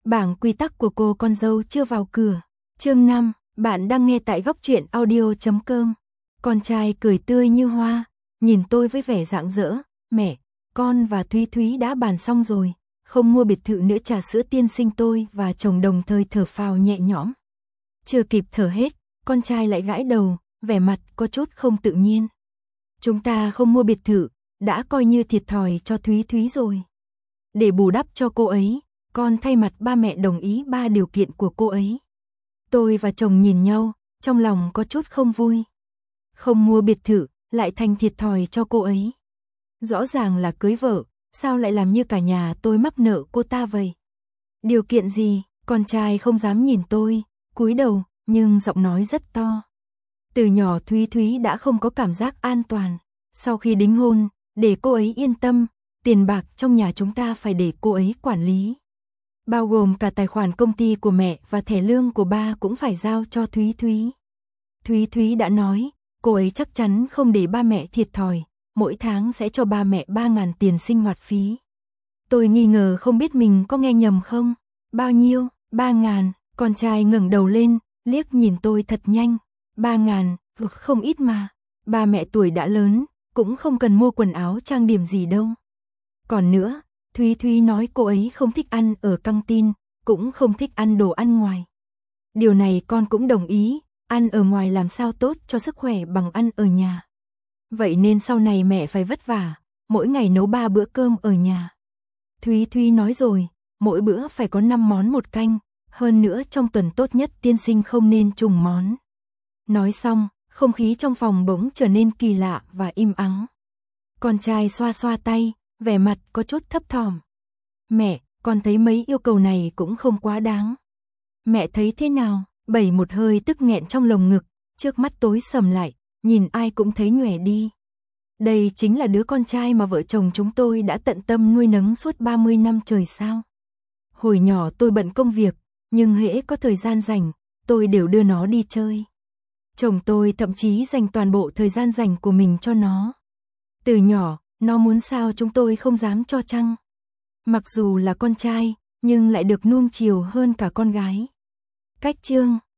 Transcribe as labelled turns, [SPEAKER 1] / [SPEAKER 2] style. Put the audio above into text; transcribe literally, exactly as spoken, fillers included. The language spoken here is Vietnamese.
[SPEAKER 1] Bảng quy tắc của cô con dâu chưa vào cửa. Chương năm, bạn đang nghe tại góc truyện audio chấm com. Con trai cười tươi như hoa, nhìn tôi với vẻ rạng rỡ. Mẹ, con và Thúy Thúy đã bàn xong rồi, không mua biệt thự nữa. Trà sữa tiên sinh tôi và chồng đồng thời thở phào nhẹ nhõm. Chưa kịp thở hết, con trai lại gãi đầu, vẻ mặt có chút không tự nhiên. Chúng ta không mua biệt thự, đã coi như thiệt thòi cho Thúy Thúy rồi. Để bù đắp cho cô ấy, con thay mặt ba mẹ đồng ý ba điều kiện của cô ấy. Tôi và chồng nhìn nhau, trong lòng có chút không vui. Không mua biệt thự, lại thành thiệt thòi cho cô ấy. Rõ ràng là cưới vợ, sao lại làm như cả nhà tôi mắc nợ cô ta vậy? Điều kiện gì? Con trai không dám nhìn tôi, cúi đầu, nhưng giọng nói rất to. Từ nhỏ Thúy Thúy đã không có cảm giác an toàn. Sau khi đính hôn, để cô ấy yên tâm, tiền bạc trong nhà chúng ta phải để cô ấy quản lý. Bao gồm cả tài khoản công ty của mẹ và thẻ lương của ba cũng phải giao cho Thúy Thúy. Thúy Thúy đã nói, cô ấy chắc chắn không để ba mẹ thiệt thòi, mỗi tháng sẽ cho ba mẹ ba ngàn tiền sinh hoạt phí. Tôi nghi ngờ không biết mình có nghe nhầm không? Bao nhiêu? Ba ngàn. Con trai ngẩng đầu lên, liếc nhìn tôi thật nhanh. Ba ngàn, vực không ít mà. Ba mẹ tuổi đã lớn, cũng không cần mua quần áo trang điểm gì đâu. Còn nữa, Thúy Thúy nói cô ấy không thích ăn ở căng tin, cũng không thích ăn đồ ăn ngoài. Điều này con cũng đồng ý, ăn ở ngoài làm sao tốt cho sức khỏe bằng ăn ở nhà. Vậy nên sau này mẹ phải vất vả, mỗi ngày nấu ba bữa cơm ở nhà. Thúy Thúy nói rồi, mỗi bữa phải có năm món một canh, hơn nữa trong tuần tốt nhất tiên sinh không nên trùng món. Nói xong, không khí trong phòng bỗng trở nên kỳ lạ và im ắng. Con trai xoa xoa tay, vẻ mặt có chút thấp thỏm. Mẹ, con thấy mấy yêu cầu này cũng không quá đáng. Mẹ thấy thế nào? Bảy một hơi tức nghẹn trong lồng ngực, trước mắt tối sầm lại, nhìn ai cũng thấy nhòe đi. Đây chính là đứa con trai mà vợ chồng chúng tôi đã tận tâm nuôi nấng suốt ba mươi năm trời sao. Hồi nhỏ tôi bận công việc, nhưng hễ có thời gian rảnh, tôi đều đưa nó đi chơi. Chồng tôi thậm chí dành toàn bộ thời gian rảnh của mình cho nó. Từ nhỏ, nó muốn sao chúng tôi không dám cho chăng. Mặc dù là con trai, nhưng lại được nuông chiều hơn cả con gái. Cách chương